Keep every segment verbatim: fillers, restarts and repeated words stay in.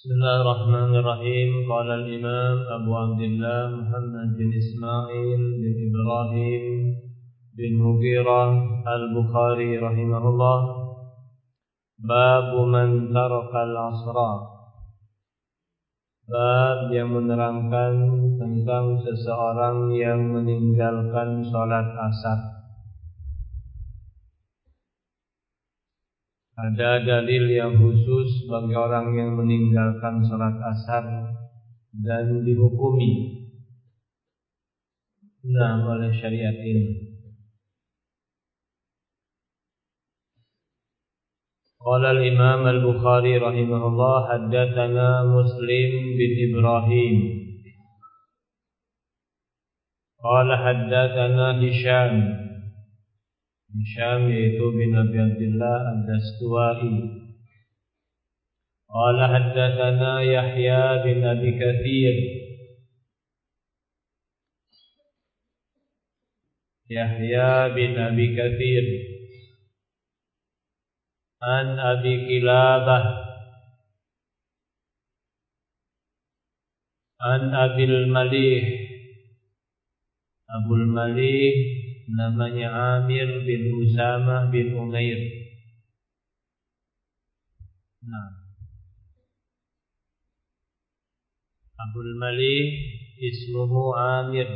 Bismillahirrahmanirrahim. Qala al-Imam Abu Abdullah Muhammad bin Ismail bin Ibrahim bin Mughirah al-Bukhari rahimahullah. Babu man taraka al-asra. Bab yang menerangkan tentang seseorang yang meninggalkan salat asar. Ada dalil yang khusus bagi orang yang meninggalkan salat asar dan dihukumi nah oleh syariat ini. Qala al-Imam al-Bukhari rahimahullah, haddatsana Muslim bin Ibrahim. Qala haddatsana Hisham. Hisham yaitu bin Abi Abdullah ad-Dastuwai. Qala haddatsana Yahya bin Abi Katsir. Yahya bin Abi Katsir an Abi Kilabah an Abil Malih. Abul Malih namanya Amir bin Usamah bin Umair. Nah, Abul Malih ismuhu Amir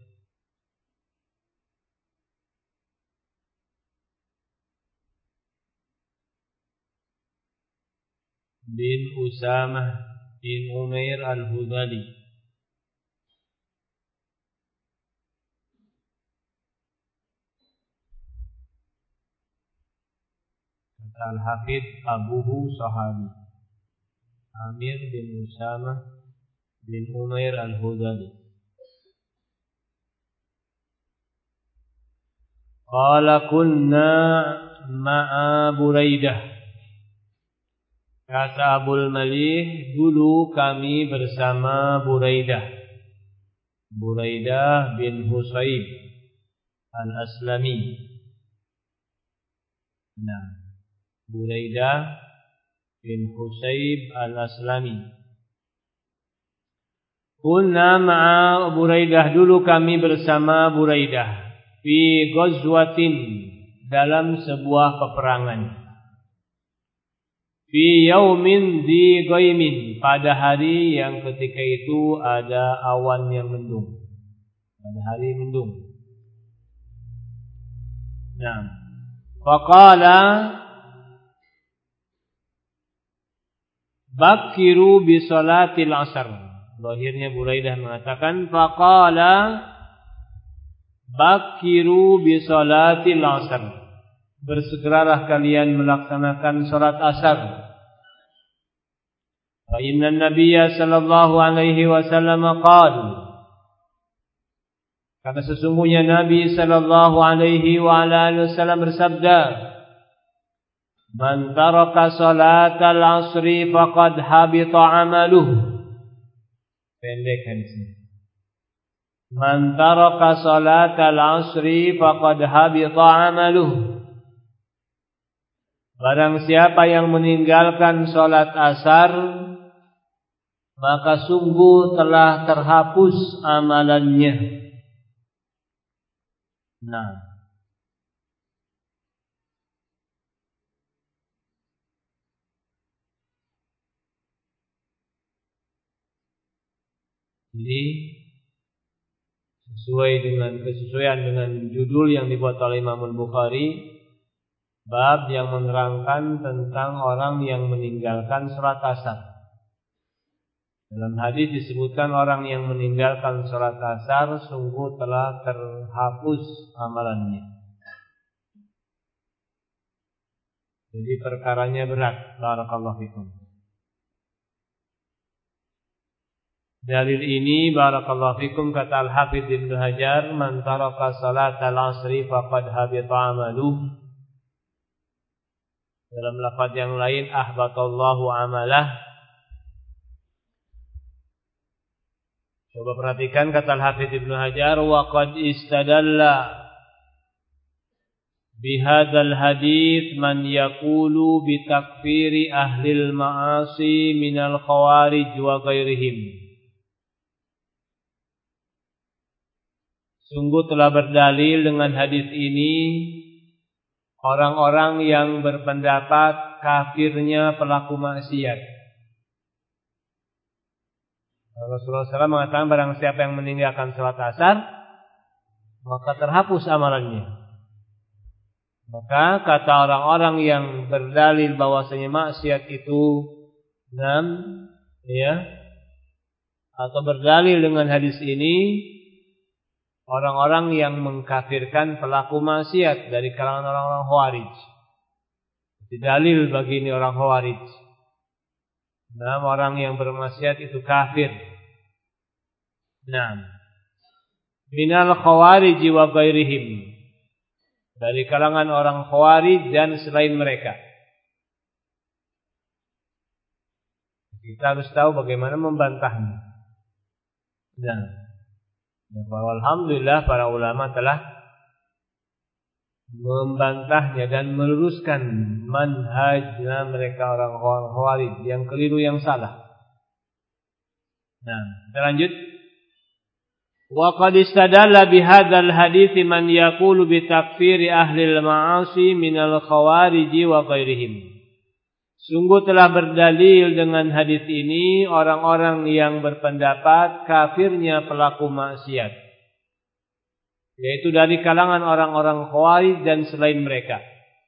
bin Usamah bin Umair al-Hudali. Al-Hafidh abuhu sahabi Amir bin Usamah bin Umair al-Hudali. Qala kunna ma'a Buraidah. Kata Abul Malih, dulu kami bersama Buraidah. Buraidah bin Husayb al-Aslami. Nah, Buraidah bin Husayb al-Aslami. Kunna ma'a Buraidah, dulu kami bersama Buraidah fi ghazwatin, dalam sebuah peperangan. Fi yaumin dhi ghaimin, pada hari yang ketika itu ada awan yang mendung. Pada hari mendung. Nah, faqala bakiru bi salatil asar. Lahirnya Buraidah mengatakan faqala bakiru bi salatil asar. Bersegeralah kalian melaksanakan salat asar. Fa inna an-nabiyya sallallahu alaihi wasallam qala, karena sesungguhnya Nabi sallallahu alaihi wa alihi wasallam bersabda, man taraka salatal asri faqad habita amaluhu. Pendek hadisnya. Man taraka salatal asri faqad habita amaluhu. Barang siapa yang meninggalkan salat asar, maka sungguh telah terhapus amalannya. Nah, ini sesuai dengan kesesuaian dengan judul yang dibuat oleh Imam Al-Bukhari, bab yang menerangkan tentang orang yang meninggalkan salat asar. Dalam hadis disebutkan orang yang meninggalkan salat asar sungguh telah terhapus amalannya. Jadi perkaranya berat. Barakallahu fikum. Dalil ini barakallahu fikum kata Al-Hafidh Ibnu Hajar, man taraka salatal asri faqad habita amaluhu. Dalam lafaz yang lain, ahbatallahu amalah. Coba perhatikan kata Al-Hafidh Ibnu Hajar, wa qad istadalla bihadzal hadits man yaqulu bitakfiri ahlil ma'asi minal khawarij wa ghairihim. Sungguh telah berdalil dengan hadis ini orang-orang yang berpendapat kafirnya pelaku maksiat. Rasulullah shallallahu alaihi wasallam mengatakan barang siapa yang meninggalkan salat asar maka terhapus amalannya. Maka kata orang-orang yang berdalil bahwasanya maksiat itu enam, ya, atau berdalil dengan hadis ini, orang-orang yang mengkafirkan pelaku maksiat dari kalangan orang-orang Khawarij. Dalil bagi ini orang Khawarij. Nah, orang yang bermaksiat itu kafir. Nah, minal Khawarij wa ghairihim, dari kalangan orang Khawarij dan selain mereka. Kita harus tahu bagaimana membantahnya. Nah, ya, bahwa alhamdulillah para ulama telah membantahnya dan meluruskan manhajnya mereka orang Khawarij yang keliru, yang salah. Nah, kita lanjut. Wa qad istadalla bihadzal hadits man yaqulu bi takfiri ahli al-ma'asi minal khawarij wa ghairihim. Sungguh telah berdalil dengan hadis ini orang-orang yang berpendapat kafirnya pelaku maksiat, yaitu dari kalangan orang-orang Khawarij dan selain mereka.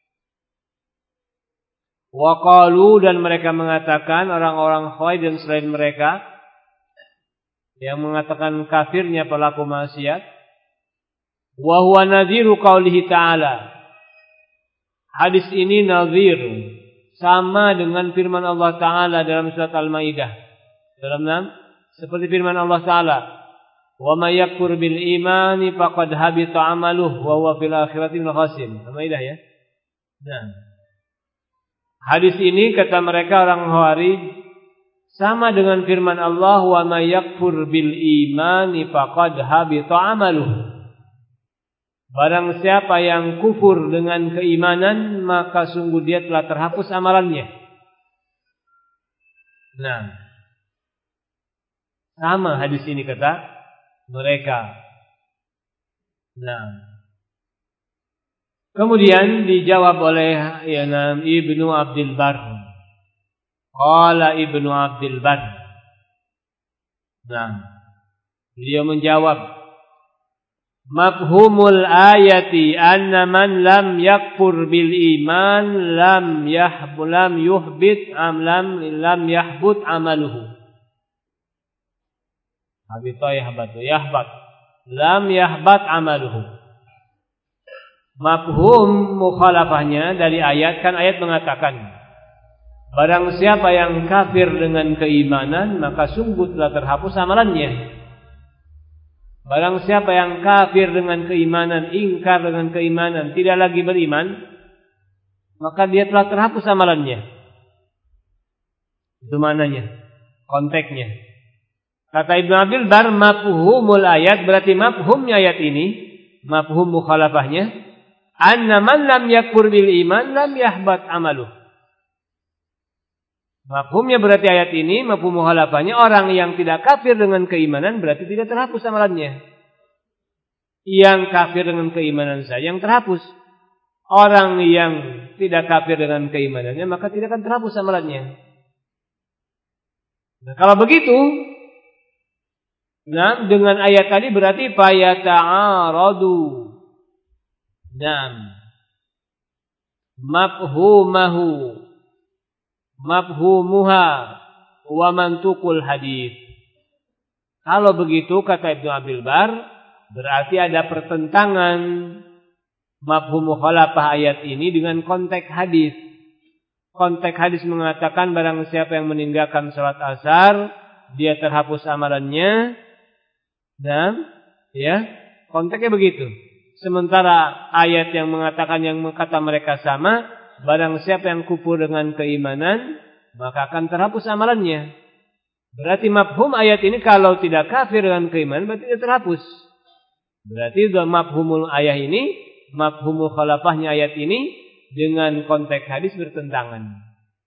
Wa qalu, dan mereka mengatakan, orang-orang Khawarij dan selain mereka yang mengatakan kafirnya pelaku maksiat, wa huwa nadhiru qaulihi ta'ala. Hadis ini nadhir, sama dengan firman Allah Ta'ala dalam surat Al-Maidah. Dalam enam, seperti firman Allah Ta'ala, wa may yakfur bil imani faqad habita 'amaluhu wa huwa fil akhirati minal khasirin. Al-Maidah, ya. Nah, hadis ini kata mereka orang Khawarij sama dengan firman Allah, wa may yakfur bil imani faqad habita 'amaluhu. Barang siapa yang kufur dengan keimanan, maka sungguh dia telah terhapus amalannya. Nah, sama hadis ini kata mereka. Nah, kemudian dijawab oleh Imam Ibnu Abdul Barr. Qala Ibnu Abdul Barr. Nah, beliau menjawab, mafhumul ayati anna man lam yakfur bil iman lam yahbu lam yuhbit am lam lam yahbut amaluhu. Habita yahbatu yahbat lam yahbat amaluhu. Mafhum mukhalafahnya dari ayat, kan ayat mengatakan barang siapa yang kafir dengan keimanan maka sungguh telah terhapus amalannya. Barang siapa yang kafir dengan keimanan, ingkar dengan keimanan, tidak lagi beriman, maka dia telah terhapus amalannya. Itu mananya, konteksnya. Kata Ibnu Abdul Barr, mafhumul ayat, berarti mafhumnya ayat ini, mafhum mukhalafahnya, anna man lam yakfur bil iman lam yahbat amaluh. Mafhumnya berarti ayat ini, mafhum mukhalafahnya, orang yang tidak kafir dengan keimanan berarti tidak terhapus amalannya. Yang kafir dengan keimanan saja yang terhapus. Orang yang tidak kafir dengan keimanannya maka tidak akan terhapus amalannya. Nah, kalau begitu, nah, dengan ayat tadi berarti fayata'aradu. Nah, mafhumahu mafhumuha wa mantuqul hadis. Kalau begitu kata Ibnu Abdul Barr, berarti ada pertentangan mafhum mukhalafah ayat ini dengan konteks hadis. Konteks hadis mengatakan barang siapa yang meninggalkan salat asar dia terhapus amalannya. Nah, ya, konteksnya begitu. Sementara ayat yang mengatakan yang kata mereka sama, barang siapa yang kufur dengan keimanan maka akan terhapus amalannya. Berarti mafhum ayat ini kalau tidak kafir dengan keimanan berarti tidak terhapus. Berarti mafhumul ayat ini mafhum mukhalafahnya ayat ini dengan konteks hadis bertentangan.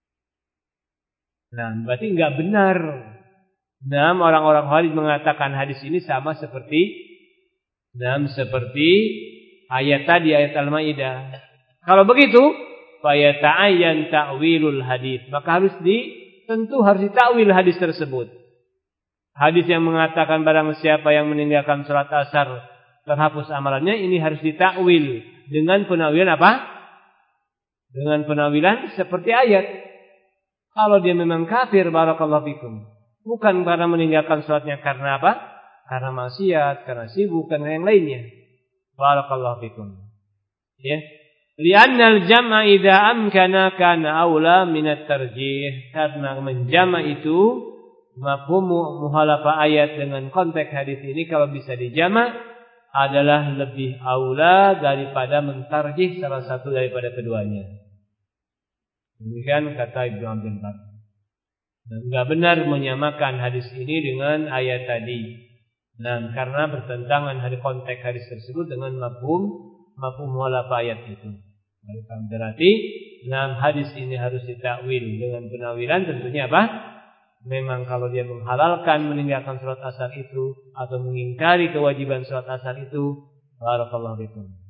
Nah, berarti enggak benar. Nah, orang-orang Khawarij mengatakan hadis ini sama seperti nah, seperti ayat tadi, ayat Al-Maidah. Kalau begitu, fa yata'ayyan ta'wilul hadis. Maka harus di tentu harus ditakwil hadis tersebut. Hadis yang mengatakan barang siapa yang meninggalkan salat asar terhapus amalannya, ini harus ditakwil dengan penawilan apa? Dengan penawilan seperti ayat. Kalau dia memang kafir, barakallahu fikum, bukan karena meninggalkan salatnya karena apa? Karena maksiat, karena sibuk, karena yang lainnya. Barakallahu fikum. Ya. Li'anna al-jam'a idza amkana kana aula min at-tarjih. Karena menjama' itu mafhum muhalafah ayat dengan konteks hadis ini kalau bisa dijama' adalah lebih aula daripada mentarjih salah satu daripada keduanya. Demikian kata Ibnu Abdul Bar. Dan enggak benar menyamakan hadis ini dengan ayat tadi. Nah, karena bertentangan dari konteks hadis tersebut dengan mafhum mafhum muhalafah ayat itu. Berarti dalam hadis ini harus ditakwil dengan penawilan tentunya apa? Memang kalau dia menghalalkan meninggalkan salat asar itu atau mengingkari kewajiban salat asar itu, barakallahu fikum.